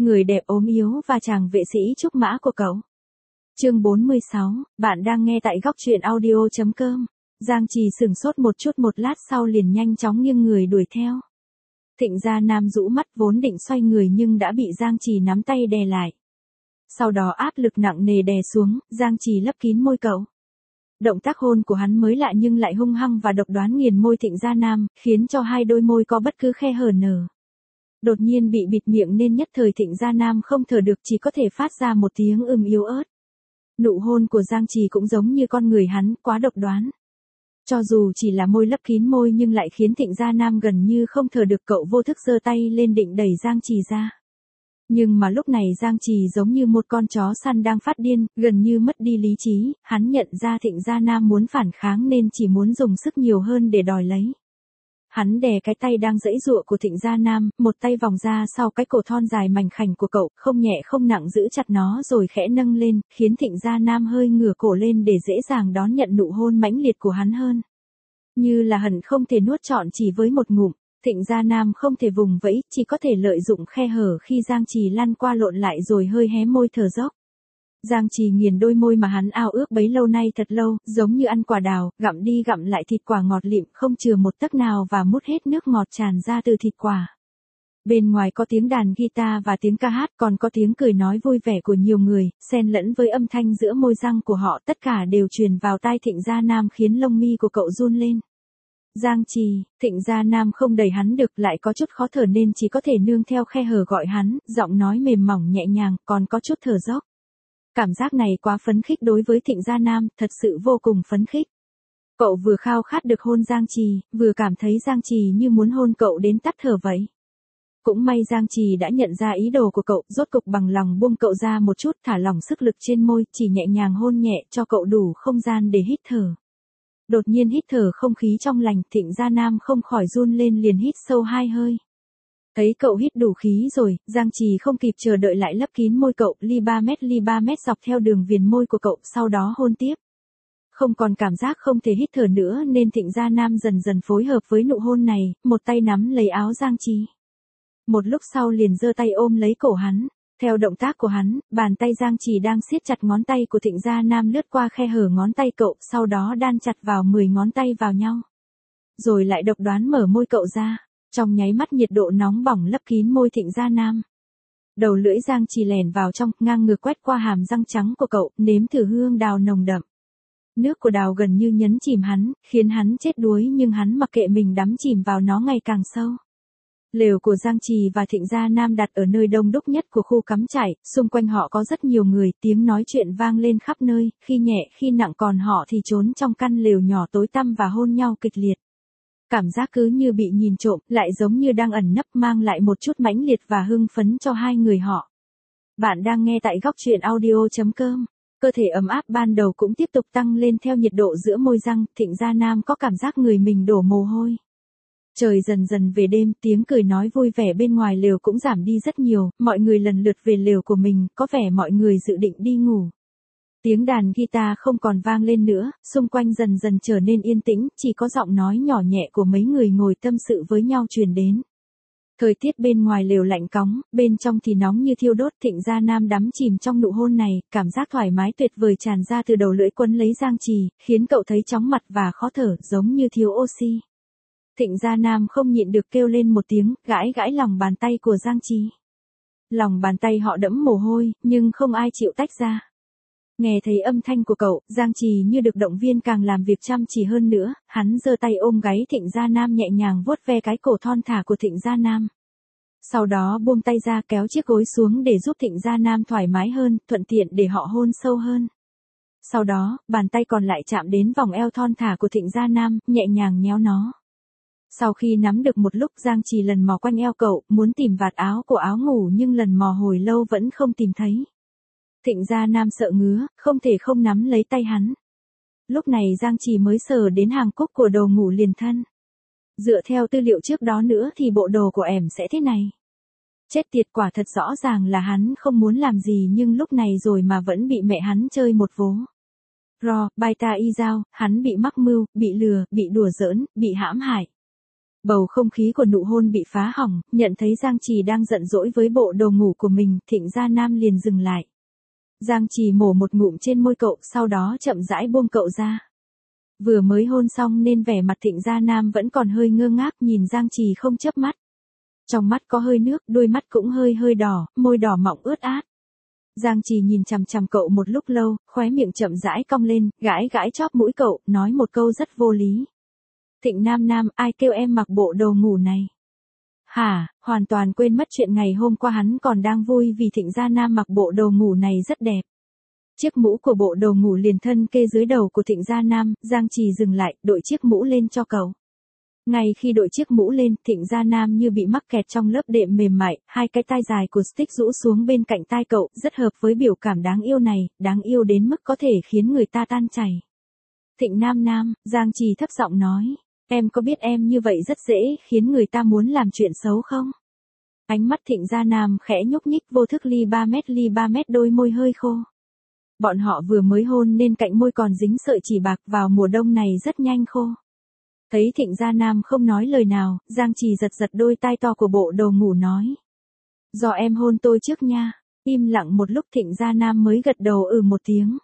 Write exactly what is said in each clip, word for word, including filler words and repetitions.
Người đẹp ốm yếu và chàng vệ sĩ trúc mã của cậu. Chương bốn mươi sáu, bạn đang nghe tại góc truyện audio chấm com. Giang Trì sửng sốt một chút, một lát sau liền nhanh chóng nghiêng người đuổi theo. Thịnh Gia Nam rũ mắt vốn định xoay người nhưng đã bị Giang Trì nắm tay đè lại. Sau đó áp lực nặng nề đè xuống, Giang Trì lấp kín môi cậu. Động tác hôn của hắn mới lạ nhưng lại hung hăng và độc đoán nghiền môi Thịnh Gia Nam, khiến cho hai đôi môi có bất cứ khe hở nở. Đột nhiên bị bịt miệng nên nhất thời Thịnh Gia Nam không thở được, chỉ có thể phát ra một tiếng ừm yếu ớt. Nụ hôn của Giang Trì cũng giống như con người hắn, quá độc đoán. Cho dù chỉ là môi lấp kín môi nhưng lại khiến Thịnh Gia Nam gần như không thở được, cậu vô thức giơ tay lên định đẩy Giang Trì ra. Nhưng mà lúc này Giang Trì giống như một con chó săn đang phát điên, gần như mất đi lý trí, hắn nhận ra Thịnh Gia Nam muốn phản kháng nên chỉ muốn dùng sức nhiều hơn để đòi lấy. Hắn đè cái tay đang giãy giụa của Thịnh Gia Nam, một tay vòng ra sau cái cổ thon dài mảnh khảnh của cậu, không nhẹ không nặng giữ chặt nó rồi khẽ nâng lên, khiến Thịnh Gia Nam hơi ngửa cổ lên để dễ dàng đón nhận nụ hôn mãnh liệt của hắn hơn. Như là hận không thể nuốt trọn chỉ với một ngụm, Thịnh Gia Nam không thể vùng vẫy, chỉ có thể lợi dụng khe hở khi Giang Trì lăn qua lộn lại rồi hơi hé môi thở dốc. Giang Trì nghiền đôi môi mà hắn ao ước bấy lâu nay thật lâu, giống như ăn quả đào, gặm đi gặm lại thịt quả ngọt lịm không chừa một tấc nào và mút hết nước ngọt tràn ra từ thịt quả. Bên ngoài có tiếng đàn guitar và tiếng ca hát, còn có tiếng cười nói vui vẻ của nhiều người, xen lẫn với âm thanh giữa môi răng của họ, tất cả đều truyền vào tai Thịnh Gia Nam khiến lông mi của cậu run lên. Giang Trì, Thịnh Gia Nam không đẩy hắn được, lại có chút khó thở nên chỉ có thể nương theo khe hở gọi hắn, giọng nói mềm mỏng nhẹ nhàng, còn có chút thở dốc. Cảm giác này quá phấn khích đối với Thịnh Gia Nam, thật sự vô cùng phấn khích. Cậu vừa khao khát được hôn Giang Trì, vừa cảm thấy Giang Trì như muốn hôn cậu đến tắt thở vậy. Cũng may Giang Trì đã nhận ra ý đồ của cậu, rốt cục bằng lòng buông cậu ra một chút, thả lỏng sức lực trên môi, chỉ nhẹ nhàng hôn nhẹ cho cậu đủ không gian để hít thở. Đột nhiên hít thở không khí trong lành, Thịnh Gia Nam không khỏi run lên liền hít sâu hai hơi. Thấy cậu hít đủ khí rồi, Giang Trì không kịp chờ đợi lại lấp kín môi cậu, ly ba mét ly ba mét dọc theo đường viền môi của cậu, sau đó hôn tiếp. Không còn cảm giác không thể hít thở nữa nên Thịnh Gia Nam dần dần phối hợp với nụ hôn này, một tay nắm lấy áo Giang Trì. Một lúc sau liền giơ tay ôm lấy cổ hắn. Theo động tác của hắn, bàn tay Giang Trì đang siết chặt ngón tay của Thịnh Gia Nam lướt qua khe hở ngón tay cậu, sau đó đan chặt vào mười ngón tay vào nhau. Rồi lại độc đoán mở môi cậu ra. Trong nháy mắt nhiệt độ nóng bỏng lấp kín môi Thịnh Gia Nam. Đầu lưỡi Giang Trì lèn vào trong, ngang ngược quét qua hàm răng trắng của cậu, nếm thử hương đào nồng đậm. Nước của đào gần như nhấn chìm hắn, khiến hắn chết đuối nhưng hắn mặc kệ mình đắm chìm vào nó ngày càng sâu. Lều của Giang Trì và Thịnh Gia Nam đặt ở nơi đông đúc nhất của khu cắm trại, xung quanh họ có rất nhiều người, tiếng nói chuyện vang lên khắp nơi, khi nhẹ khi nặng, còn họ thì trốn trong căn lều nhỏ tối tăm và hôn nhau kịch liệt. Cảm giác cứ như bị nhìn trộm, lại giống như đang ẩn nấp, mang lại một chút mãnh liệt và hưng phấn cho hai người họ. Bạn đang nghe tại góc truyện audio chấm com. Cơ thể ấm áp ban đầu cũng tiếp tục tăng lên theo nhiệt độ giữa môi răng, Thịnh Gia Nam có cảm giác người mình đổ mồ hôi. Trời dần dần về đêm, tiếng cười nói vui vẻ bên ngoài lều cũng giảm đi rất nhiều, mọi người lần lượt về lều của mình, có vẻ mọi người dự định đi ngủ. Tiếng đàn guitar không còn vang lên nữa, xung quanh dần dần trở nên yên tĩnh, chỉ có giọng nói nhỏ nhẹ của mấy người ngồi tâm sự với nhau truyền đến. Thời tiết bên ngoài lều lạnh cóng, bên trong thì nóng như thiêu đốt, Thịnh Gia Nam đắm chìm trong nụ hôn này, cảm giác thoải mái tuyệt vời tràn ra từ đầu lưỡi quấn lấy Giang Trì, khiến cậu thấy chóng mặt và khó thở, giống như thiếu oxy. Thịnh Gia Nam không nhịn được kêu lên một tiếng, gãi gãi lòng bàn tay của Giang Trì. Lòng bàn tay họ đẫm mồ hôi, nhưng không ai chịu tách ra. Nghe thấy âm thanh của cậu, Giang Trì như được động viên càng làm việc chăm chỉ hơn nữa, hắn giơ tay ôm gáy Thịnh Gia Nam nhẹ nhàng vuốt ve cái cổ thon thả của Thịnh Gia Nam. Sau đó buông tay ra kéo chiếc gối xuống để giúp Thịnh Gia Nam thoải mái hơn, thuận tiện để họ hôn sâu hơn. Sau đó, bàn tay còn lại chạm đến vòng eo thon thả của Thịnh Gia Nam, nhẹ nhàng nhéo nó. Sau khi nắm được một lúc, Giang Trì lần mò quanh eo cậu, muốn tìm vạt áo của áo ngủ nhưng lần mò hồi lâu vẫn không tìm thấy. Thịnh Gia Nam sợ ngứa, không thể không nắm lấy tay hắn. Lúc này Giang Trì mới sờ đến hàng cúc của đồ ngủ liền thân. Dựa theo tư liệu trước đó nữa thì bộ đồ của em sẽ thế này. Chết tiệt, quả thật rõ ràng là hắn không muốn làm gì nhưng lúc này rồi mà vẫn bị mẹ hắn chơi một vố. Ro, bai ta y giao, hắn bị mắc mưu, bị lừa, bị đùa giỡn, bị hãm hại. Bầu không khí của nụ hôn bị phá hỏng, nhận thấy Giang Trì đang giận dỗi với bộ đồ ngủ của mình, Thịnh Gia Nam liền dừng lại. Giang Trì mổ một ngụm trên môi cậu, sau đó chậm rãi buông cậu ra. Vừa mới hôn xong nên vẻ mặt Thịnh Gia Nam vẫn còn hơi ngơ ngác, nhìn Giang Trì không chớp mắt. Trong mắt có hơi nước, đôi mắt cũng hơi hơi đỏ, môi đỏ mọng ướt át. Giang Trì nhìn chằm chằm cậu một lúc lâu, khóe miệng chậm rãi cong lên, gãi gãi chóp mũi cậu, nói một câu rất vô lý. Thịnh Nam Nam, ai kêu em mặc bộ đồ ngủ này? Hả, hoàn toàn quên mất chuyện ngày hôm qua hắn còn đang vui vì Thịnh Gia Nam mặc bộ đồ ngủ này rất đẹp. Chiếc mũ của bộ đồ ngủ liền thân kê dưới đầu của Thịnh Gia Nam, Giang Trì dừng lại, đội chiếc mũ lên cho cậu. Ngay khi đội chiếc mũ lên, Thịnh Gia Nam như bị mắc kẹt trong lớp đệm mềm mại, hai cái tai dài của stick rũ xuống bên cạnh tai cậu, rất hợp với biểu cảm đáng yêu này, đáng yêu đến mức có thể khiến người ta tan chảy. Thịnh Nam Nam, Giang Trì thấp giọng nói, em có biết em như vậy rất dễ khiến người ta muốn làm chuyện xấu không? Ánh mắt Thịnh Gia Nam khẽ nhúc nhích, vô thức ly ba mét ly ba mét, đôi môi hơi khô. Bọn họ vừa mới hôn nên cạnh môi còn dính sợi chỉ bạc, vào mùa đông này rất nhanh khô. Thấy Thịnh Gia Nam không nói lời nào, Giang Trì giật giật đôi tai to của bộ đồ ngủ nói. Do em hôn tôi trước nha. Im lặng một lúc Thịnh Gia Nam mới gật đầu ừ một tiếng.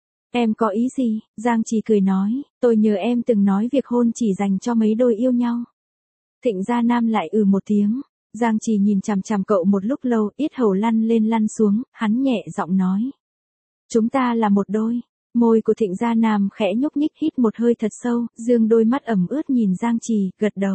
Em có ý gì? Giang Trì cười nói, tôi nhớ em từng nói việc hôn chỉ dành cho mấy đôi yêu nhau. Thịnh Gia Nam lại ừ một tiếng. Giang Trì nhìn chằm chằm cậu một lúc lâu, yết hầu lăn lên lăn xuống, hắn nhẹ giọng nói. Chúng ta là một đôi. Môi của Thịnh Gia Nam khẽ nhúc nhích, hít một hơi thật sâu, dương đôi mắt ẩm ướt nhìn Giang Trì, gật đầu.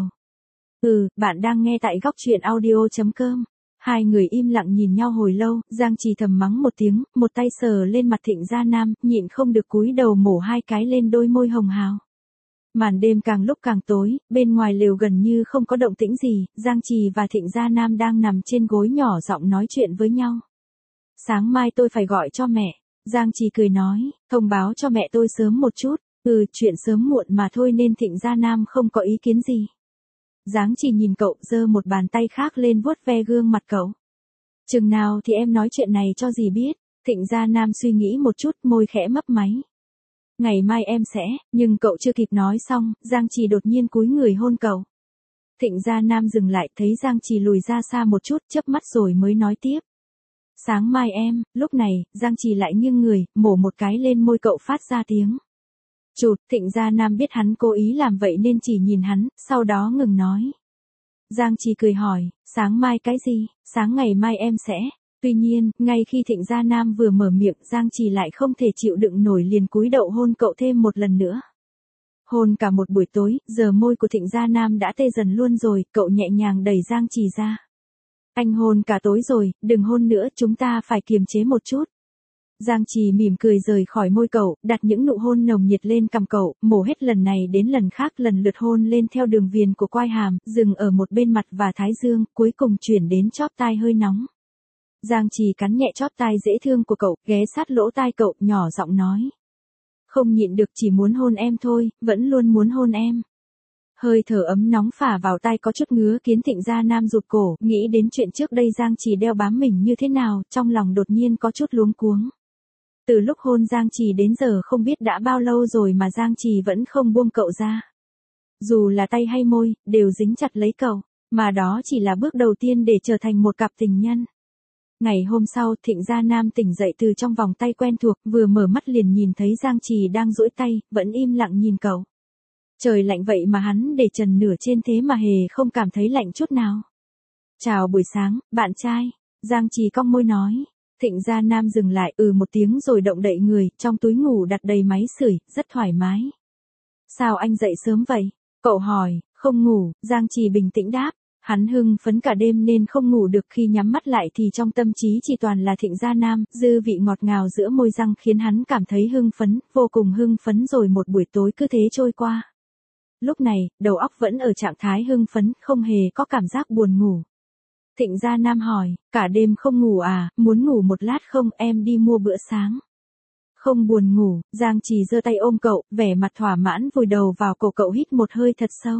Ừ, bạn đang nghe tại góc truyện audio chấm com. Hai người im lặng nhìn nhau hồi lâu, Giang Trì thầm mắng một tiếng, một tay sờ lên mặt Thịnh Gia Nam, nhịn không được cúi đầu mổ hai cái lên đôi môi hồng hào. Màn đêm càng lúc càng tối, bên ngoài lều gần như không có động tĩnh gì, Giang Trì và Thịnh Gia Nam đang nằm trên gối nhỏ giọng nói chuyện với nhau. Sáng mai tôi phải gọi cho mẹ. Giang Trì cười nói, thông báo cho mẹ tôi sớm một chút, ừ, chuyện sớm muộn mà thôi nên Thịnh Gia Nam không có ý kiến gì. Giang Trì nhìn cậu, giơ một bàn tay khác lên vuốt ve gương mặt cậu. Chừng nào thì em nói chuyện này cho dì biết. Thịnh Gia Nam suy nghĩ một chút, môi khẽ mấp máy. Ngày mai em sẽ, nhưng cậu chưa kịp nói xong, Giang Trì đột nhiên cúi người hôn cậu. Thịnh Gia Nam dừng lại, thấy Giang Trì lùi ra xa một chút, chớp mắt rồi mới nói tiếp. Sáng mai em, lúc này, Giang Trì lại nghiêng người, mổ một cái lên môi cậu phát ra tiếng. Chụt, Thịnh Gia Nam biết hắn cố ý làm vậy nên chỉ nhìn hắn, sau đó ngừng nói. Giang Trì cười hỏi, sáng mai cái gì? Sáng ngày mai em sẽ. Tuy nhiên, ngay khi Thịnh Gia Nam vừa mở miệng, Giang Trì lại không thể chịu đựng nổi liền cúi đầu hôn cậu thêm một lần nữa. Hôn cả một buổi tối, giờ môi của Thịnh Gia Nam đã tê dần luôn rồi, cậu nhẹ nhàng đẩy Giang Trì ra. Anh hôn cả tối rồi, đừng hôn nữa, chúng ta phải kiềm chế một chút. Giang Trì mỉm cười rời khỏi môi cậu, đặt những nụ hôn nồng nhiệt lên cằm cậu, mổ hết lần này đến lần khác lần lượt hôn lên theo đường viền của quai hàm, dừng ở một bên mặt và thái dương, cuối cùng chuyển đến chóp tai hơi nóng. Giang Trì cắn nhẹ chóp tai dễ thương của cậu, ghé sát lỗ tai cậu, nhỏ giọng nói. Không nhịn được, chỉ muốn hôn em thôi, vẫn luôn muốn hôn em. Hơi thở ấm nóng phả vào tai có chút ngứa khiến Thịnh Gia Nam rụt cổ, nghĩ đến chuyện trước đây Giang Trì đeo bám mình như thế nào, trong lòng đột nhiên có chút luống cuống. Từ lúc hôn Giang Trì đến giờ không biết đã bao lâu rồi mà Giang Trì vẫn không buông cậu ra. Dù là tay hay môi, đều dính chặt lấy cậu, mà đó chỉ là bước đầu tiên để trở thành một cặp tình nhân. Ngày hôm sau, Thịnh Gia Nam tỉnh dậy từ trong vòng tay quen thuộc, vừa mở mắt liền nhìn thấy Giang Trì đang duỗi tay, vẫn im lặng nhìn cậu. Trời lạnh vậy mà hắn để trần nửa trên thế mà hề không cảm thấy lạnh chút nào. Chào buổi sáng, bạn trai. Giang Trì cong môi nói. Thịnh Gia Nam dừng lại ừ một tiếng rồi động đậy người, trong túi ngủ đặt đầy máy sưởi, rất thoải mái. Sao anh dậy sớm vậy? Cậu hỏi. Không ngủ, Giang Trì bình tĩnh đáp. Hắn hưng phấn cả đêm nên không ngủ được, khi nhắm mắt lại thì trong tâm trí chỉ toàn là Thịnh Gia Nam, dư vị ngọt ngào giữa môi răng khiến hắn cảm thấy hưng phấn, vô cùng hưng phấn rồi một buổi tối cứ thế trôi qua. Lúc này, đầu óc vẫn ở trạng thái hưng phấn, không hề có cảm giác buồn ngủ. Thịnh Gia Nam hỏi, cả đêm không ngủ à, muốn ngủ một lát không, em đi mua bữa sáng. Không buồn ngủ, Giang Trì giơ tay ôm cậu, vẻ mặt thỏa mãn vùi đầu vào cổ cậu, hít một hơi thật sâu.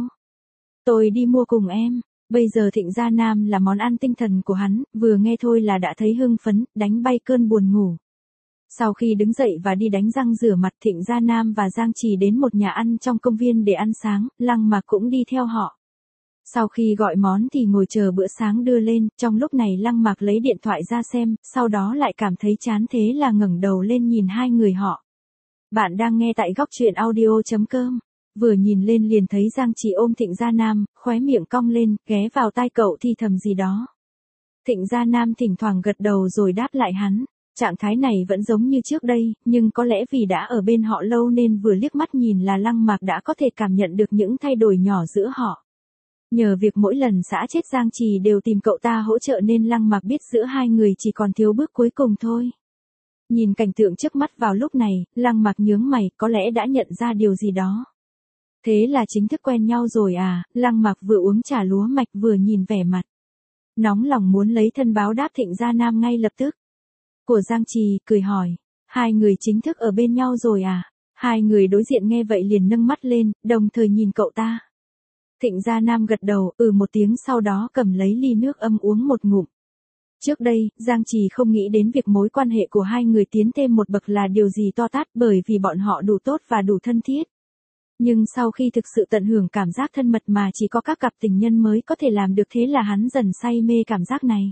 Tôi đi mua cùng em. Bây giờ Thịnh Gia Nam là món ăn tinh thần của hắn, vừa nghe thôi là đã thấy hưng phấn, đánh bay cơn buồn ngủ. Sau khi đứng dậy và đi đánh răng rửa mặt, Thịnh Gia Nam và Giang Trì đến một nhà ăn trong công viên để ăn sáng, Lăng Mạc cũng đi theo họ. Sau khi gọi món thì ngồi chờ bữa sáng đưa lên, trong lúc này Lăng Mạc lấy điện thoại ra xem, sau đó lại cảm thấy chán thế là ngẩng đầu lên nhìn hai người họ. Bạn đang nghe tại góc truyện audio.com. Vừa nhìn lên liền thấy Giang Trì ôm Thịnh Gia Nam, khóe miệng cong lên, ghé vào tai cậu thì thầm gì đó. Thịnh Gia Nam thỉnh thoảng gật đầu rồi đáp lại hắn. Trạng thái này vẫn giống như trước đây, nhưng có lẽ vì đã ở bên họ lâu nên vừa liếc mắt nhìn là Lăng Mạc đã có thể cảm nhận được những thay đổi nhỏ giữa họ. Nhờ việc mỗi lần xã chết Giang Trì đều tìm cậu ta hỗ trợ nên Lăng Mạc biết giữa hai người chỉ còn thiếu bước cuối cùng thôi. Nhìn cảnh tượng trước mắt vào lúc này, Lăng Mạc nhướng mày, có lẽ đã nhận ra điều gì đó. Thế là chính thức quen nhau rồi à? Lăng Mạc vừa uống trà lúa mạch vừa nhìn vẻ mặt nóng lòng muốn lấy thân báo đáp Thịnh Gia Nam ngay lập tức. Của Giang Trì, cười hỏi, hai người chính thức ở bên nhau rồi à? Hai người đối diện nghe vậy liền nâng mắt lên, đồng thời nhìn cậu ta. Thịnh Gia Nam gật đầu, ừ một tiếng sau đó cầm lấy ly nước âm uống một ngụm. Trước đây, Giang Trì không nghĩ đến việc mối quan hệ của hai người tiến thêm một bậc là điều gì to tát bởi vì bọn họ đủ tốt và đủ thân thiết. Nhưng sau khi thực sự tận hưởng cảm giác thân mật mà chỉ có các cặp tình nhân mới có thể làm được thế là hắn dần say mê cảm giác này.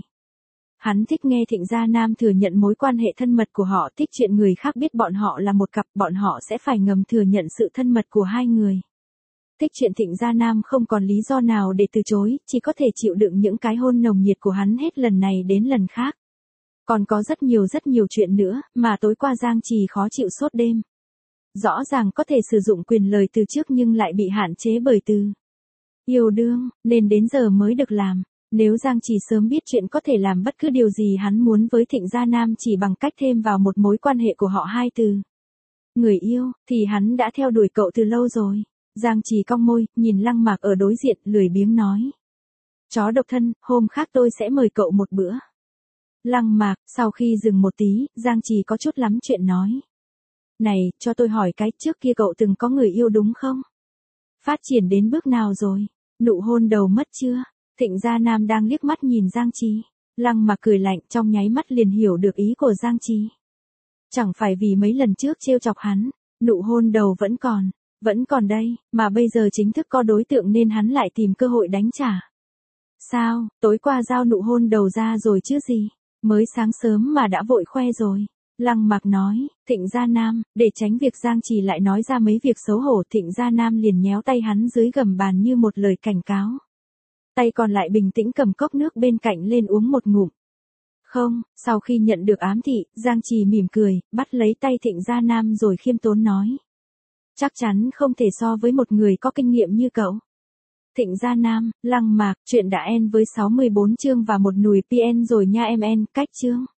Hắn thích nghe Thịnh Gia Nam thừa nhận mối quan hệ thân mật của họ, thích chuyện người khác biết bọn họ là một cặp, bọn họ sẽ phải ngầm thừa nhận sự thân mật của hai người. Thích chuyện Thịnh Gia Nam không còn lý do nào để từ chối, chỉ có thể chịu đựng những cái hôn nồng nhiệt của hắn hết lần này đến lần khác. Còn có rất nhiều rất nhiều chuyện nữa, mà tối qua Giang Trì khó chịu suốt đêm. Rõ ràng có thể sử dụng quyền lời từ trước nhưng lại bị hạn chế bởi từ yêu đương, nên đến giờ mới được làm. Nếu Giang Trì sớm biết chuyện có thể làm bất cứ điều gì hắn muốn với Thịnh Gia Nam chỉ bằng cách thêm vào một mối quan hệ của họ hai từ người yêu, thì hắn đã theo đuổi cậu từ lâu rồi. Giang Trì cong môi, nhìn Lăng Mạc ở đối diện, lười biếng nói. Chó độc thân, hôm khác tôi sẽ mời cậu một bữa. Lăng Mạc, sau khi dừng một tí, Giang Trì có chút lắm chuyện nói. Này, cho tôi hỏi cái, trước kia cậu từng có người yêu đúng không? Phát triển đến bước nào rồi? Nụ hôn đầu mất chưa? Thịnh Gia Nam đang liếc mắt nhìn Giang Trì. Lăng Mạc cười lạnh, trong nháy mắt liền hiểu được ý của Giang Trì. Chẳng phải vì mấy lần trước trêu chọc hắn, nụ hôn đầu vẫn còn, vẫn còn đây, mà bây giờ chính thức có đối tượng nên hắn lại tìm cơ hội đánh trả. Sao, tối qua giao nụ hôn đầu ra rồi chứ gì? Mới sáng sớm mà đã vội khoe rồi. Lăng Mạc nói, Thịnh Gia Nam, để tránh việc Giang Trì lại nói ra mấy việc xấu hổ, Thịnh Gia Nam liền nhéo tay hắn dưới gầm bàn như một lời cảnh cáo. Tay còn lại bình tĩnh cầm cốc nước bên cạnh lên uống một ngụm. Không, sau khi nhận được ám thị, Giang Trì mỉm cười, bắt lấy tay Thịnh Gia Nam rồi khiêm tốn nói. Chắc chắn không thể so với một người có kinh nghiệm như cậu. Thịnh Gia Nam, Lăng Mạc, chuyện đã end với sáu mươi bốn chương và một nùi pê en rồi nha em en, cách chương.